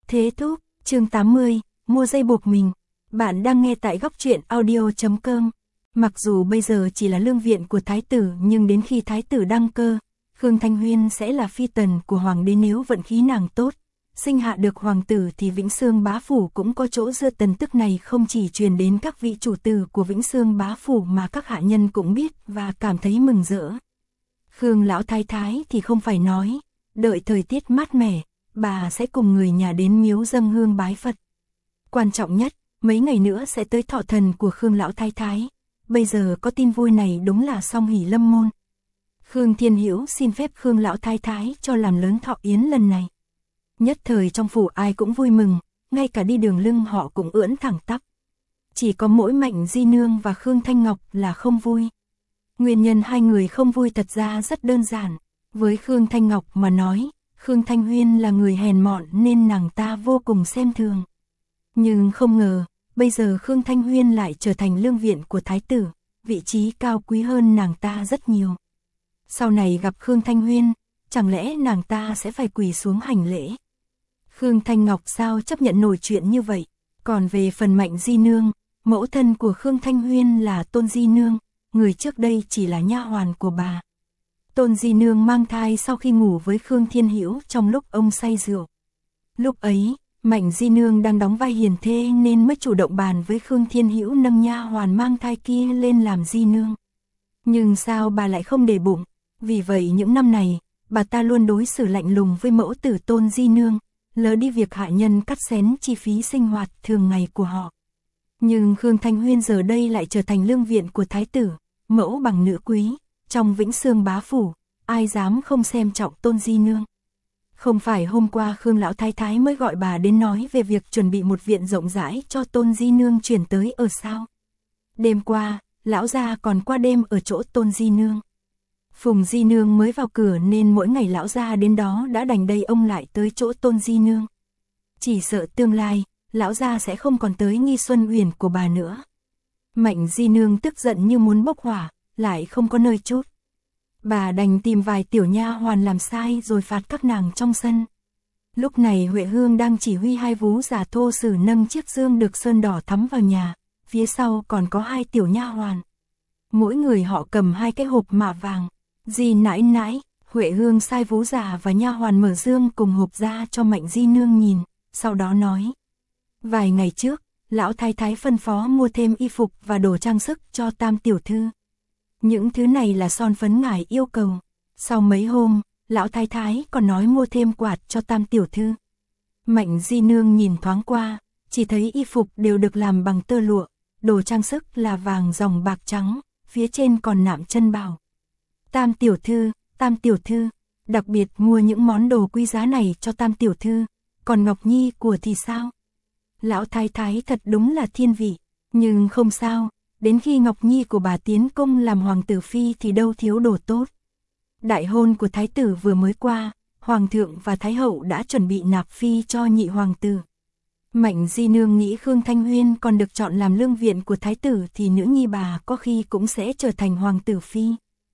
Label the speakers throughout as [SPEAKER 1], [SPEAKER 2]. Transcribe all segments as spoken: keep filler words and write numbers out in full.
[SPEAKER 1] Thế thúc, chương tám mươi, mua dây buộc mình. Bạn đang nghe tại góc truyện audio chấm com. Mặc dù bây giờ chỉ là lương viện của thái tử, nhưng đến khi thái tử đăng cơ, Khương Thanh Huyên sẽ là phi tần của hoàng đế. Nếu vận khí nàng tốt, sinh hạ được hoàng tử thì Vĩnh Xương bá phủ cũng có chỗ dựa. Tin tức này không chỉ truyền đến các vị chủ tử của Vĩnh Xương bá phủ mà các hạ nhân cũng biết và cảm thấy mừng rỡ. Khương lão thái thái thì không phải nói, đợi thời tiết mát mẻ, bà sẽ cùng người nhà đến miếu dâng hương bái Phật. Quan trọng nhất, mấy ngày nữa sẽ tới thọ thần của Khương lão thái thái. Bây giờ có tin vui này đúng là song hỷ lâm môn. Khương Thiên Hữu xin phép Khương lão thái thái cho làm lớn thọ yến lần này. Nhất thời trong phủ ai cũng vui mừng, ngay cả đi đường lưng họ cũng ưỡn thẳng tắp. Chỉ có mỗi Mạnh Di Nương và Khương Thanh Ngọc là không vui. Nguyên nhân hai người không vui thật ra rất đơn giản. Với Khương Thanh Ngọc mà nói, Khương Thanh Huyên là người hèn mọn nên nàng ta vô cùng xem thường. Nhưng không ngờ, bây giờ Khương Thanh Huyên lại trở thành lương viện của thái tử, vị trí cao quý hơn nàng ta rất nhiều. Sau này gặp Khương Thanh Huyên, chẳng lẽ nàng ta sẽ phải quỳ xuống hành lễ? Khương Thanh Ngọc sao chấp nhận nổi chuyện như vậy? Còn về phần Mạnh Di Nương, mẫu thân của Khương Thanh Huyên là Tôn Di Nương, người trước đây chỉ là nha hoàn của bà. Tôn Di Nương mang thai sau khi ngủ với Khương Thiên Hữu trong lúc ông say rượu. Lúc ấy, Mạnh Di Nương đang đóng vai hiền thê nên mới chủ động bàn với Khương Thiên Hữu nâng nha hoàn mang thai kia lên làm Di Nương. Nhưng sao bà lại không để bụng? Vì vậy những năm này, bà ta luôn đối xử lạnh lùng với mẫu tử Tôn Di Nương, lỡ đi việc hạ nhân cắt xén chi phí sinh hoạt thường ngày của họ. Nhưng Khương Thanh Huyên giờ đây lại trở thành lương viện của thái tử, mẫu bằng nữ quý, trong Vĩnh Xương bá phủ, ai dám không xem trọng Tôn Di Nương. Không phải hôm qua Khương lão thái thái mới gọi bà đến nói về việc chuẩn bị một viện rộng rãi cho Tôn Di Nương chuyển tới ở sao? Đêm qua, lão gia còn qua đêm ở chỗ Tôn Di Nương. Phùng Di Nương mới vào cửa nên mỗi ngày lão gia đến đó đã đành đây ông lại tới chỗ Tôn Di Nương. Chỉ sợ tương lai, lão gia sẽ không còn tới Nghi Xuân Uyển của bà nữa. Mạnh Di Nương tức giận như muốn bốc hỏa, lại không có nơi trút. Bà đành tìm vài tiểu nha hoàn làm sai rồi phạt các nàng trong sân. Lúc này Huệ Hương đang chỉ huy hai vú già thô sử nâng chiếc dương được sơn đỏ thắm vào nhà, phía sau còn có hai tiểu nha hoàn. Mỗi người họ cầm hai cái hộp mạ vàng. Dì nãi nãi, Huệ Hương sai vú già và nha hoàn mở dương cùng hộp ra cho Mạnh Di Nương nhìn, sau đó nói. Vài ngày trước, lão thái thái phân phó mua thêm y phục và đồ trang sức cho tam tiểu thư. Những thứ này là son phấn ngài yêu cầu. Sau mấy hôm, lão thái thái còn nói mua thêm quạt cho tam tiểu thư. Mạnh Di Nương nhìn thoáng qua, chỉ thấy y phục đều được làm bằng tơ lụa, đồ trang sức là vàng dòng bạc trắng, phía trên còn nạm chân bảo. Tam tiểu thư, tam tiểu thư, đặc biệt mua những món đồ quý giá này cho tam tiểu thư, còn Ngọc Nhi của thì sao? Lão thái thái thật đúng là thiên vị, nhưng không sao, đến khi Ngọc Nhi của bà tiến cung làm hoàng tử phi thì đâu thiếu đồ tốt. Đại hôn của thái tử vừa mới qua, hoàng thượng và thái hậu đã chuẩn bị nạp phi cho nhị hoàng tử. Mạnh Di Nương nghĩ Khương Thanh Huyên còn được chọn làm lương viện của thái tử thì nữ nhi bà có khi cũng sẽ trở thành hoàng tử phi.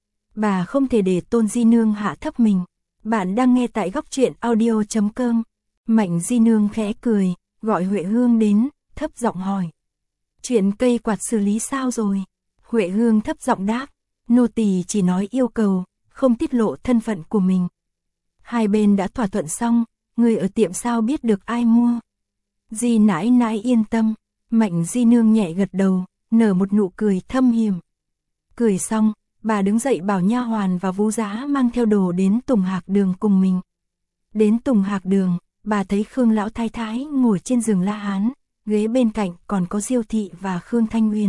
[SPEAKER 1] Bà không thể để Tôn Di Nương hạ thấp mình. Bạn đang nghe tại góc truyện audio chấm com. Mạnh Di Nương khẽ cười, gọi Huệ Hương đến, thấp giọng hỏi. Chuyện cây quạt xử lý sao rồi? Huệ Hương thấp giọng đáp, nô tỳ chỉ nói yêu cầu, không tiết lộ thân phận của mình. Hai bên đã thỏa thuận xong, người ở tiệm sao biết được ai mua? Di nãi nãi yên tâm. Mạnh Di Nương nhẹ gật đầu, nở một nụ cười thâm hiểm. Cười xong, bà đứng dậy bảo nha hoàn và vú giá mang theo đồ đến Tùng Hạc Đường cùng mình. Đến Tùng Hạc Đường, bà thấy Khương lão thái thái ngồi trên giường La Hán, ghế bên cạnh còn có Diêu thị và Khương Thanh Huyền.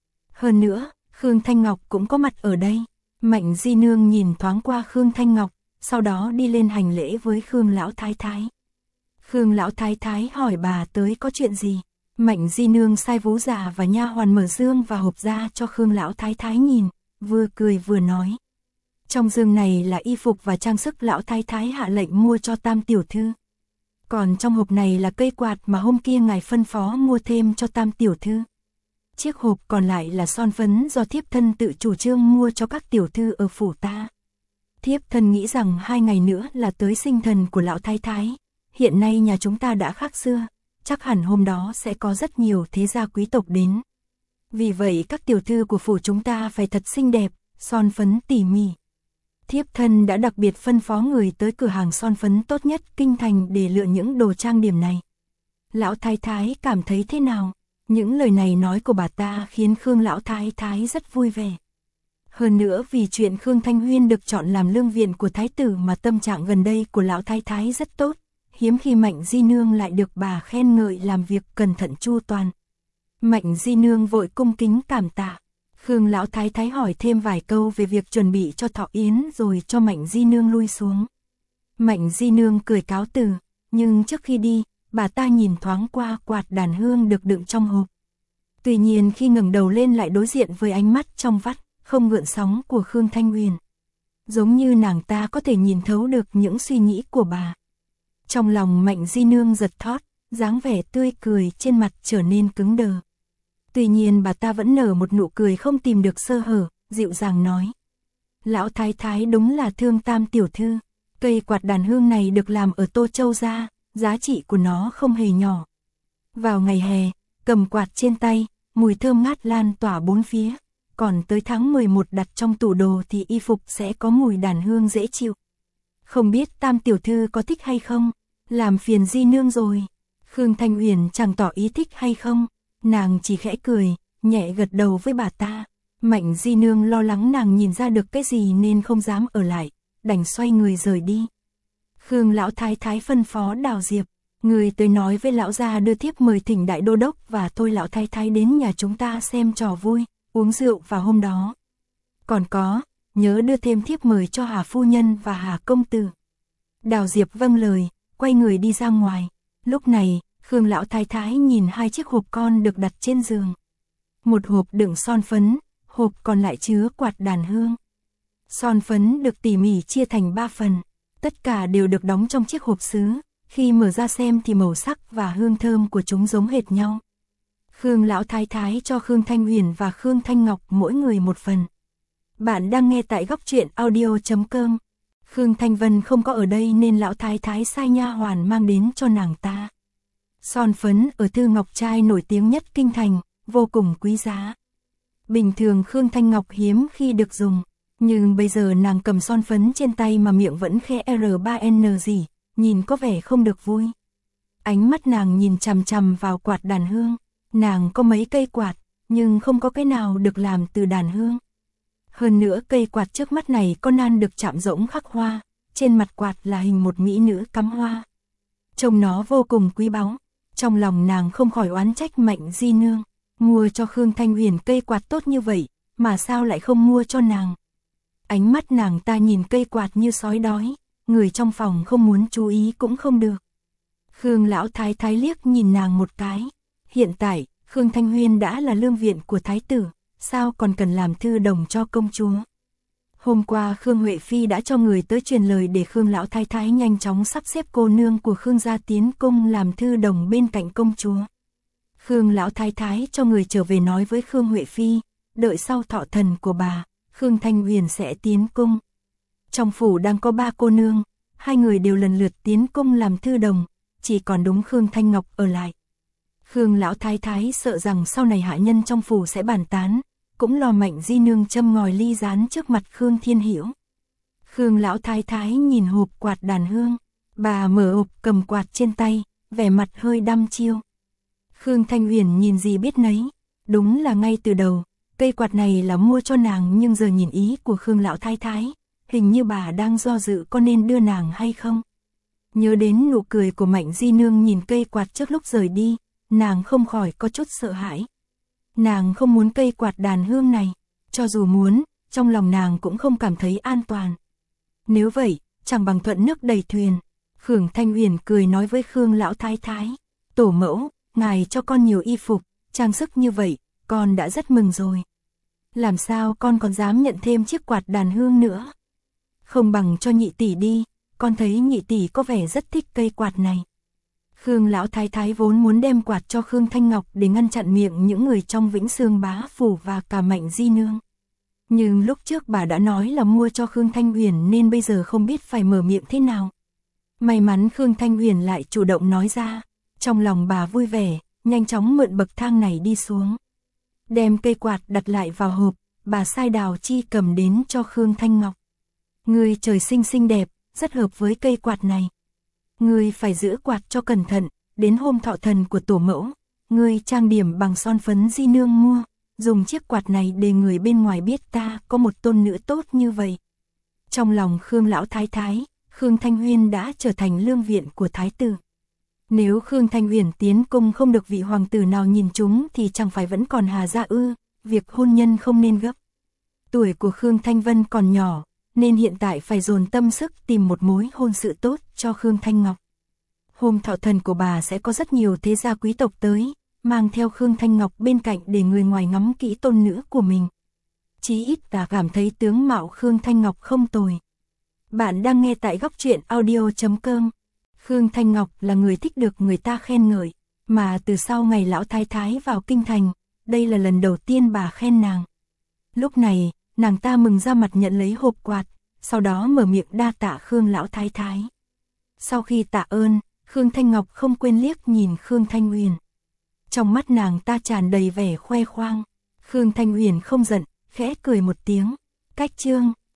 [SPEAKER 1] Hơn nữa, Khương Thanh Ngọc cũng có mặt ở đây. Mạnh Di Nương nhìn thoáng qua Khương Thanh Ngọc, sau đó đi lên hành lễ với Khương lão thái thái. Khương lão thái thái hỏi bà tới có chuyện gì? Mạnh Di Nương sai vú già và nha hoàn mở dương và hộp ra cho Khương lão thái thái nhìn, vừa cười vừa nói. Trong dương này là y phục và trang sức lão thái thái hạ lệnh mua cho tam tiểu thư. Còn trong hộp này là cây quạt mà hôm kia ngài phân phó mua thêm cho tam tiểu thư. Chiếc hộp còn lại là son phấn do thiếp thân tự chủ trương mua cho các tiểu thư ở phủ ta. Thiếp thân nghĩ rằng hai ngày nữa là tới sinh thần của lão thái thái, hiện nay nhà chúng ta đã khác xưa, chắc hẳn hôm đó sẽ có rất nhiều thế gia quý tộc đến. Vì vậy các tiểu thư của phủ chúng ta phải thật xinh đẹp, son phấn tỉ mỉ. Thiếp thân đã đặc biệt phân phó người tới cửa hàng son phấn tốt nhất kinh thành để lựa những đồ trang điểm này. Lão thái thái cảm thấy thế nào? Những lời này nói của bà ta khiến Khương lão thái thái rất vui vẻ. Hơn nữa vì chuyện Khương Thanh Huyên được chọn làm lương viện của thái tử mà tâm trạng gần đây của lão thái thái rất tốt, hiếm khi Mạnh Di Nương lại được bà khen ngợi làm việc cẩn thận chu toàn. Mạnh Di Nương vội cung kính cảm tạ. Khương lão thái thái hỏi thêm vài câu về việc chuẩn bị cho thọ yến rồi cho Mạnh Di Nương lui xuống. Mạnh Di Nương cười cáo từ, nhưng trước khi đi, bà ta nhìn thoáng qua quạt đàn hương được đựng trong hộp. Tuy nhiên khi ngẩng đầu lên lại đối diện với ánh mắt trong vắt, không gợn sóng của Khương Thanh Huyền. Giống như nàng ta có thể nhìn thấu được những suy nghĩ của bà. Trong lòng Mạnh Di Nương giật thót, dáng vẻ tươi cười trên mặt trở nên cứng đờ. Tuy nhiên bà ta vẫn nở một nụ cười không tìm được sơ hở, dịu dàng nói. Lão thái thái đúng là thương Tam tiểu thư. Cây quạt đàn hương này được làm ở Tô Châu gia, giá trị của nó không hề nhỏ. Vào ngày hè, cầm quạt trên tay, mùi thơm ngát lan tỏa bốn phía. Còn tới tháng mười một đặt trong tủ đồ thì y phục sẽ có mùi đàn hương dễ chịu. Không biết Tam tiểu thư có thích hay không? Làm phiền Di Nương rồi. Khương Thanh Huyền chẳng tỏ ý thích hay không. Nàng chỉ khẽ cười, nhẹ gật đầu với bà ta. Mạnh Di Nương lo lắng nàng nhìn ra được cái gì nên không dám ở lại, đành xoay người rời đi. Khương lão thái thái phân phó Đào Diệp, người tới nói với lão gia đưa thiếp mời Thỉnh đại đô đốc và Thôi lão thái thái đến nhà chúng ta xem trò vui, uống rượu vào hôm đó. Còn có, nhớ đưa thêm thiếp mời cho Hà phu nhân và Hà công tử. Đào Diệp vâng lời, quay người đi ra ngoài. Lúc này, Khương lão thái thái nhìn hai chiếc hộp con được đặt trên giường. Một hộp đựng son phấn, hộp còn lại chứa quạt đàn hương. Son phấn được tỉ mỉ chia thành ba phần, tất cả đều được đóng trong chiếc hộp sứ, khi mở ra xem thì màu sắc và hương thơm của chúng giống hệt nhau. Khương lão thái thái cho Khương Thanh Huyền và Khương Thanh Ngọc mỗi người một phần. Bạn đang nghe tại góc truyện audio chấm com. Khương Thanh Vân không có ở đây nên lão thái thái sai nha hoàn mang đến cho nàng ta. Son phấn ở Thư Ngọc Trai nổi tiếng nhất kinh thành, vô cùng quý giá. Bình thường Khương Thanh Ngọc hiếm khi được dùng, nhưng bây giờ nàng cầm son phấn trên tay mà miệng vẫn khe R ba N gì, nhìn có vẻ không được vui. Ánh mắt nàng nhìn chằm chằm vào quạt đàn hương, nàng có mấy cây quạt, nhưng không có cái nào được làm từ đàn hương. Hơn nữa cây quạt trước mắt này có nan được chạm rỗng khắc hoa, trên mặt quạt là hình một mỹ nữ cắm hoa. Trông nó vô cùng quý báu, trong lòng nàng không khỏi oán trách Mạnh Di Nương, mua cho Khương Thanh Huyền cây quạt tốt như vậy, mà sao lại không mua cho nàng. Ánh mắt nàng ta nhìn cây quạt như sói đói, người trong phòng không muốn chú ý cũng không được. Khương lão thái thái liếc nhìn nàng một cái, hiện tại, Khương Thanh Huyên đã là lương viện của thái tử, sao còn cần làm thư đồng cho công chúa. Hôm qua Khương Huệ Phi đã cho người tới truyền lời để Khương lão thái thái nhanh chóng sắp xếp cô nương của Khương gia tiến cung làm thư đồng bên cạnh công chúa. Khương lão thái thái cho người trở về nói với Khương Huệ Phi, đợi sau thọ thần của bà, Khương Thanh Huyền sẽ tiến cung. Trong phủ đang có ba cô nương, hai người đều lần lượt tiến cung làm thư đồng, chỉ còn đúng Khương Thanh Ngọc ở lại. Khương lão thái thái sợ rằng sau này hạ nhân trong phủ sẽ bàn tán, cũng lo Mạnh Di Nương châm ngòi ly gián trước mặt Khương Thiên Hiểu. Khương lão thái thái nhìn hộp quạt đàn hương, bà mở hộp cầm quạt trên tay, vẻ mặt hơi đăm chiêu. Khương Thanh Huyền nhìn gì biết nấy, đúng là ngay từ đầu, cây quạt này là mua cho nàng, nhưng giờ nhìn ý của Khương lão thái thái, hình như bà đang do dự có nên đưa nàng hay không. Nhớ đến nụ cười của Mạnh Di Nương nhìn cây quạt trước lúc rời đi, nàng không khỏi có chút sợ hãi. Nàng không muốn cây quạt đàn hương này, cho dù muốn, trong lòng nàng cũng không cảm thấy an toàn. Nếu vậy, chẳng bằng thuận nước đẩy thuyền. Khương Thanh Huyền cười nói với Khương lão thái thái, tổ mẫu, ngài cho con nhiều y phục, trang sức như vậy, con đã rất mừng rồi. Làm sao con còn dám nhận thêm chiếc quạt đàn hương nữa? Không bằng cho nhị tỷ đi, con thấy nhị tỷ có vẻ rất thích cây quạt này. Khương lão thái thái vốn muốn đem quạt cho Khương Thanh Ngọc để ngăn chặn miệng những người trong Vĩnh Sương bá phủ và cả Mạnh Di Nương. Nhưng lúc trước bà đã nói là mua cho Khương Thanh Huyền nên bây giờ không biết phải mở miệng thế nào. May mắn Khương Thanh Huyền lại chủ động nói ra, trong lòng bà vui vẻ, nhanh chóng mượn bậc thang này đi xuống. Đem cây quạt đặt lại vào hộp, bà sai Đào Chi cầm đến cho Khương Thanh Ngọc. Ngươi trời sinh xinh đẹp, rất hợp với cây quạt này. Ngươi phải giữ quạt cho cẩn thận, đến hôm thọ thần của tổ mẫu, ngươi trang điểm bằng son phấn di nương mua, dùng chiếc quạt này để người bên ngoài biết ta có một tôn nữ tốt như vậy. Trong lòng Khương lão thái thái, Khương Thanh Huyên đã trở thành lương viện của thái tử. Nếu Khương Thanh Huyền tiến cung không được vị hoàng tử nào nhìn chúng thì chẳng phải vẫn còn Hà gia ư, việc hôn nhân không nên gấp. Tuổi của Khương Thanh Vân còn nhỏ, nên hiện tại phải dồn tâm sức tìm một mối hôn sự tốt cho Khương Thanh Ngọc. Hôm thọ thần của bà sẽ có rất nhiều thế gia quý tộc tới, mang theo Khương Thanh Ngọc bên cạnh để người ngoài ngắm kỹ tôn nữ của mình. Chí ít ta cảm thấy tướng mạo Khương Thanh Ngọc không tồi. Bạn đang nghe tại góc truyện audio chấm com. Khương Thanh Ngọc là người thích được người ta khen ngợi, mà từ sau ngày lão thái thái vào kinh thành, đây là lần đầu tiên bà khen nàng. Lúc này, nàng ta mừng ra mặt nhận lấy hộp quạt, sau đó mở miệng đa tạ Khương lão thái thái. Sau khi tạ ơn, Khương Thanh Ngọc không quên liếc nhìn Khương Thanh Huyền. Trong mắt nàng ta tràn đầy vẻ khoe khoang. Khương Thanh Huyền không giận, khẽ cười một tiếng. Cách chương